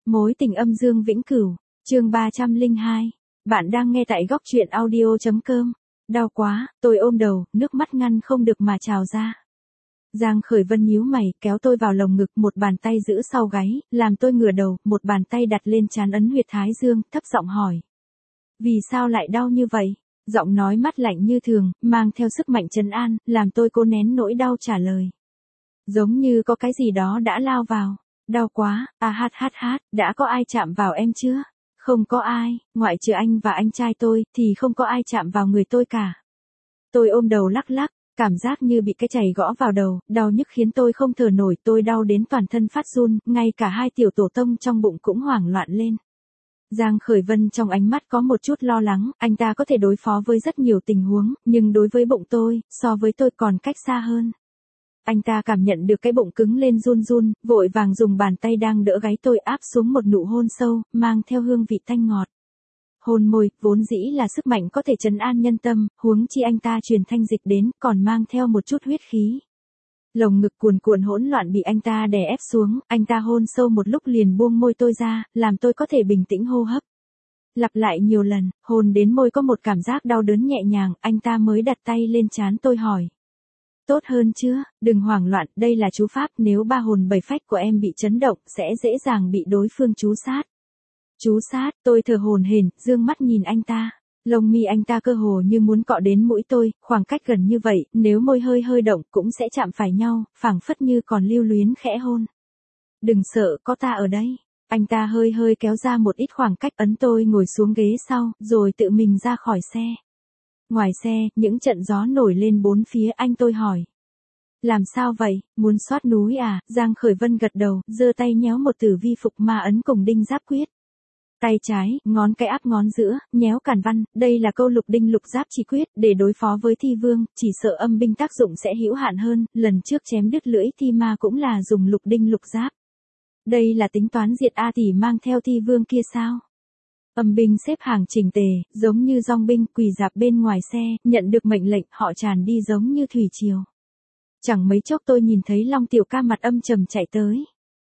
Mối tình âm dương vĩnh cửu, chương 302. Bạn đang nghe tại góc truyện audio.com. Đau quá, tôi ôm đầu, nước mắt ngăn không được mà trào ra. Giang Khởi Vân nhíu mày, kéo tôi vào lồng ngực, một bàn tay giữ sau gáy, làm tôi ngửa đầu, một bàn tay đặt lên trán ấn huyệt thái dương, thấp giọng hỏi. Vì sao lại đau như vậy? Giọng nói mát lạnh như thường, mang theo sức mạnh trấn an, làm tôi cố nén nỗi đau trả lời. Giống như có cái gì đó đã lao vào. Đau quá, đã có ai chạm vào em chưa? Không có ai, ngoại trừ anh và anh trai tôi, thì không có ai chạm vào người tôi cả. Tôi ôm đầu lắc lắc, cảm giác như bị cái chày gõ vào đầu, đau nhức khiến tôi không thở nổi, tôi đau đến toàn thân phát run, ngay cả hai tiểu tổ tông trong bụng cũng hoảng loạn lên. Giang Khởi Vân trong ánh mắt có một chút lo lắng, anh ta có thể đối phó với rất nhiều tình huống, nhưng đối với bụng tôi, so với tôi còn cách xa hơn. Anh ta cảm nhận được cái bụng cứng lên run run, vội vàng dùng bàn tay đang đỡ gáy tôi áp xuống một nụ hôn sâu, mang theo hương vị tanh ngọt. Hôn môi, vốn dĩ là sức mạnh có thể trấn an nhân tâm, huống chi anh ta truyền thanh dịch đến, còn mang theo một chút huyết khí. Lồng ngực cuồn cuộn hỗn loạn bị anh ta đè ép xuống, anh ta hôn sâu một lúc liền buông môi tôi ra, làm tôi có thể bình tĩnh hô hấp. Lặp lại nhiều lần, hôn đến môi có một cảm giác đau đớn nhẹ nhàng, anh ta mới đặt tay lên trán tôi hỏi. Tốt hơn chưa, đừng hoảng loạn, đây là chú pháp, nếu ba hồn bảy phách của em bị chấn động, sẽ dễ dàng bị đối phương chú sát. Chú sát, tôi thở hổn hển, dương mắt nhìn anh ta. Lông mi anh ta cơ hồ như muốn cọ đến mũi tôi, khoảng cách gần như vậy, nếu môi hơi hơi động cũng sẽ chạm phải nhau, phảng phất như còn lưu luyến khẽ hôn. Đừng sợ, có ta ở đây. Anh ta hơi hơi kéo ra một ít khoảng cách, ấn tôi ngồi xuống ghế sau, rồi tự mình ra khỏi xe. Ngoài xe, những trận gió nổi lên bốn phía, anh tôi hỏi. Làm sao vậy, muốn soát núi à? Giang Khởi Vân gật đầu, giơ tay nhéo một tử vi phục ma ấn cùng đinh giáp quyết. Tay trái, ngón cái áp ngón giữa, nhéo càn văn, đây là câu lục đinh lục giáp chi quyết, để đối phó với thi vương, chỉ sợ âm binh tác dụng sẽ hữu hạn hơn, lần trước chém đứt lưỡi thi ma cũng là dùng lục đinh lục giáp. Đây là tính toán diệt A tỷ mang theo thi vương kia sao? Âm binh xếp hàng chỉnh tề, giống như dong binh quỳ dạp bên ngoài xe, nhận được mệnh lệnh họ tràn đi giống như thủy triều. Chẳng mấy chốc tôi nhìn thấy Long Tiểu Ca mặt âm trầm chạy tới.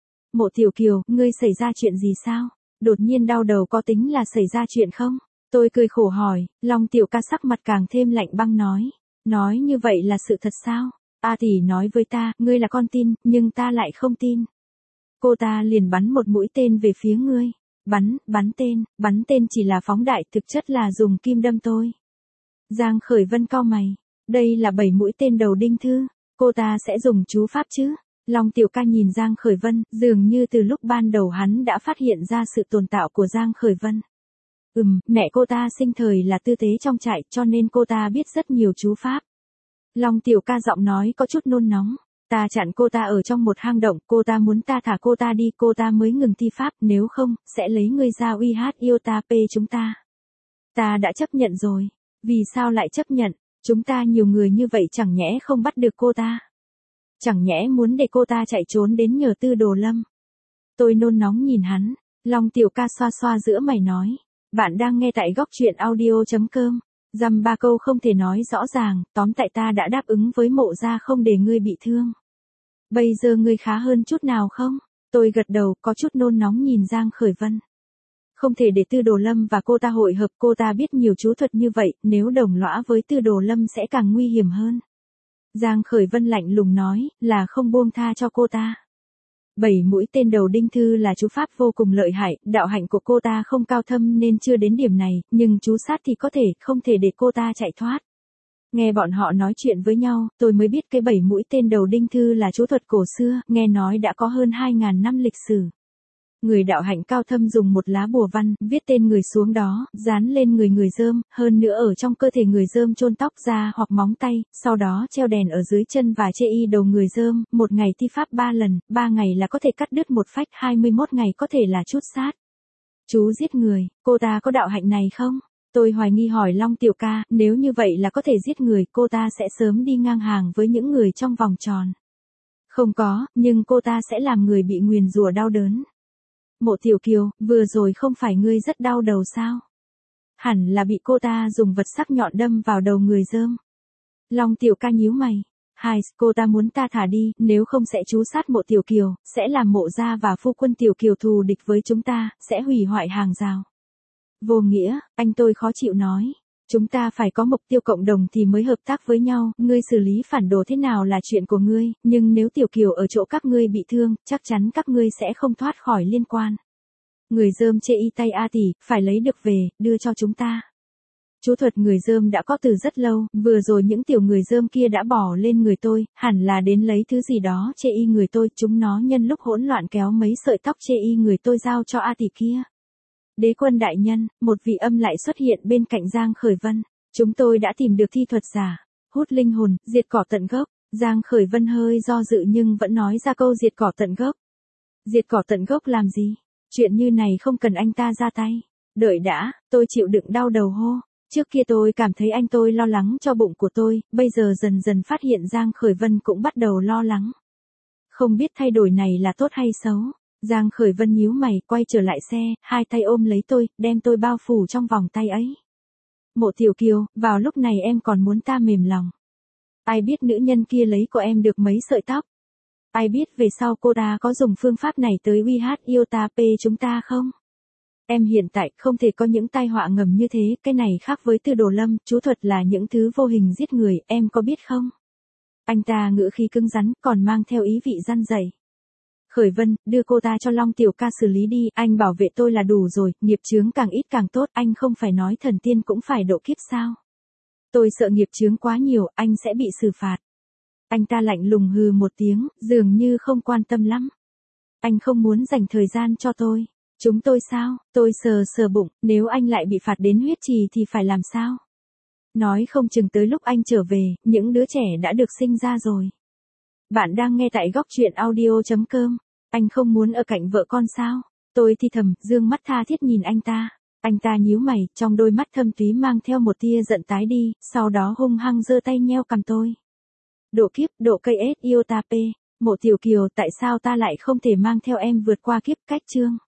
Mộ Tiểu Kiều, ngươi xảy ra chuyện gì sao? Đột nhiên đau đầu có tính là xảy ra chuyện không? Tôi cười khổ hỏi, Long Tiểu Ca sắc mặt càng thêm lạnh băng nói. Nói như vậy là sự thật sao? A tỷ nói với ta, ngươi là con tin, nhưng ta lại không tin. Cô ta liền bắn một mũi tên về phía ngươi. Bắn tên chỉ là phóng đại, thực chất là dùng kim đâm tôi. Giang Khởi Vân cau mày. Đây là 7 mũi tên đầu đinh thư. Cô ta sẽ dùng chú pháp chứ? Long Tiểu Ca nhìn Giang Khởi Vân, dường như từ lúc ban đầu hắn đã phát hiện ra sự tồn tại của Giang Khởi Vân. Mẹ cô ta sinh thời là tư tế trong trại, cho nên cô ta biết rất nhiều chú pháp. Long Tiểu Ca giọng nói có chút nôn nóng. Ta chặn cô ta ở trong một hang động, cô ta muốn ta thả cô ta đi, cô ta mới ngừng thi pháp, nếu không, sẽ lấy ngươi ra uy hát yêu ta p chúng ta. Ta đã chấp nhận rồi. Vì sao lại chấp nhận? Chúng ta nhiều người như vậy chẳng nhẽ không bắt được cô ta. Chẳng nhẽ muốn để cô ta chạy trốn đến nhờ Tư Đồ Lâm. Tôi nôn nóng nhìn hắn. Long Tiểu Ca xoa xoa giữa mày nói. Bạn đang nghe tại góc truyện audio.com. Dăm ba câu không thể nói rõ ràng, tóm tại ta đã đáp ứng với Mộ gia không để ngươi bị thương. Bây giờ ngươi khá hơn chút nào không? Tôi gật đầu, có chút nôn nóng nhìn Giang Khởi Vân. Không thể để Tư Đồ Lâm và cô ta hội hợp, cô ta biết nhiều chú thuật như vậy, nếu đồng lõa với Tư Đồ Lâm sẽ càng nguy hiểm hơn. Giang Khởi Vân lạnh lùng nói, là không buông tha cho cô ta. 7 mũi tên đầu đinh thư là chú pháp vô cùng lợi hại, đạo hạnh của cô ta không cao thâm nên chưa đến điểm này, nhưng chú sát thì có thể, không thể để cô ta chạy thoát. Nghe bọn họ nói chuyện với nhau, tôi mới biết cái 7 mũi tên đầu đinh thư là chú thuật cổ xưa, nghe nói đã có hơn 2.000 năm lịch sử. Người đạo hạnh cao thâm dùng một lá bùa văn, viết tên người xuống đó, dán lên người dơm, hơn nữa ở trong cơ thể người dơm chôn tóc da hoặc móng tay, sau đó treo đèn ở dưới chân và chê y đầu người dơm, một ngày thi pháp 3 lần, 3 ngày là có thể cắt đứt một phách, 21 ngày có thể là chút sát. Chú giết người, cô ta có đạo hạnh này không? Tôi hoài nghi hỏi Long Tiểu Ca, nếu như vậy là có thể giết người, cô ta sẽ sớm đi ngang hàng với những người trong vòng tròn. Không có, nhưng cô ta sẽ làm người bị nguyền rủa đau đớn. Mộ Tiểu Kiều, vừa rồi không phải ngươi rất đau đầu sao? Hẳn là bị cô ta dùng vật sắc nhọn đâm vào đầu người dơm. Long Tiểu Ca nhíu mày. Hai, cô ta muốn ta thả đi, nếu không sẽ trú sát Mộ Tiểu Kiều, sẽ làm Mộ gia và phu quân Tiểu Kiều thù địch với chúng ta, sẽ hủy hoại hàng rào. Vô nghĩa, anh tôi khó chịu nói. Chúng ta phải có mục tiêu cộng đồng thì mới hợp tác với nhau, ngươi xử lý phản đồ thế nào là chuyện của ngươi, nhưng nếu Tiểu Kiều ở chỗ các ngươi bị thương, chắc chắn các ngươi sẽ không thoát khỏi liên quan. Người dơm chê y tay A tỷ, phải lấy được về, đưa cho chúng ta. Chú thuật người dơm đã có từ rất lâu, vừa rồi những tiểu người dơm kia đã bỏ lên người tôi, hẳn là đến lấy thứ gì đó chê y người tôi, chúng nó nhân lúc hỗn loạn kéo mấy sợi tóc chê y người tôi giao cho A tỷ kia. Đế quân đại nhân, một vị âm lại xuất hiện bên cạnh Giang Khởi Vân. Chúng tôi đã tìm được thi thuật giả, hút linh hồn, diệt cỏ tận gốc. Giang Khởi Vân hơi do dự nhưng vẫn nói ra câu diệt cỏ tận gốc. Diệt cỏ tận gốc làm gì? Chuyện như này không cần anh ta ra tay. Đợi đã, tôi chịu đựng đau đầu hô. Trước kia tôi cảm thấy anh tôi lo lắng cho bụng của tôi, bây giờ dần dần phát hiện Giang Khởi Vân cũng bắt đầu lo lắng. Không biết thay đổi này là tốt hay xấu. Giang Khởi Vân nhíu mày, quay trở lại xe, hai tay ôm lấy tôi, đem tôi bao phủ trong vòng tay ấy. Mộ Tiểu Kiều, vào lúc này em còn muốn ta mềm lòng. Ai biết nữ nhân kia lấy của em được mấy sợi tóc? Ai biết về sau cô ta có dùng phương pháp này tới uy hát yêu ta p chúng ta không? Em hiện tại không thể có những tai họa ngầm như thế, cái này khác với Tư Đồ Lâm, chú thuật là những thứ vô hình giết người, em có biết không? Anh ta ngữ khí cứng rắn, còn mang theo ý vị răn dạy. Khởi Vân, đưa cô ta cho Long Tiểu ca xử lý đi, anh bảo vệ tôi là đủ rồi, nghiệp chướng càng ít càng tốt, anh không phải nói thần tiên cũng phải độ kiếp sao? Tôi sợ nghiệp chướng quá nhiều, anh sẽ bị xử phạt. Anh ta lạnh lùng hừ một tiếng, dường như không quan tâm lắm. Anh không muốn dành thời gian cho tôi. Chúng tôi sao? Tôi sờ sờ bụng, nếu anh lại bị phạt đến huyết trì thì phải làm sao? Nói không chừng tới lúc anh trở về, những đứa trẻ đã được sinh ra rồi. Bạn đang nghe tại góc truyện audio.com. Anh không muốn ở cạnh vợ con sao? Tôi thì thầm, dương mắt tha thiết nhìn anh ta. Anh ta nhíu mày, trong đôi mắt thâm thúy mang theo một tia giận tái đi, sau đó hung hăng giơ tay nheo cằm tôi. Độ kiếp, độ cây ết yêu ta p. Mộ Tiểu Kiều, tại sao ta lại không thể mang theo em vượt qua kiếp cách chương?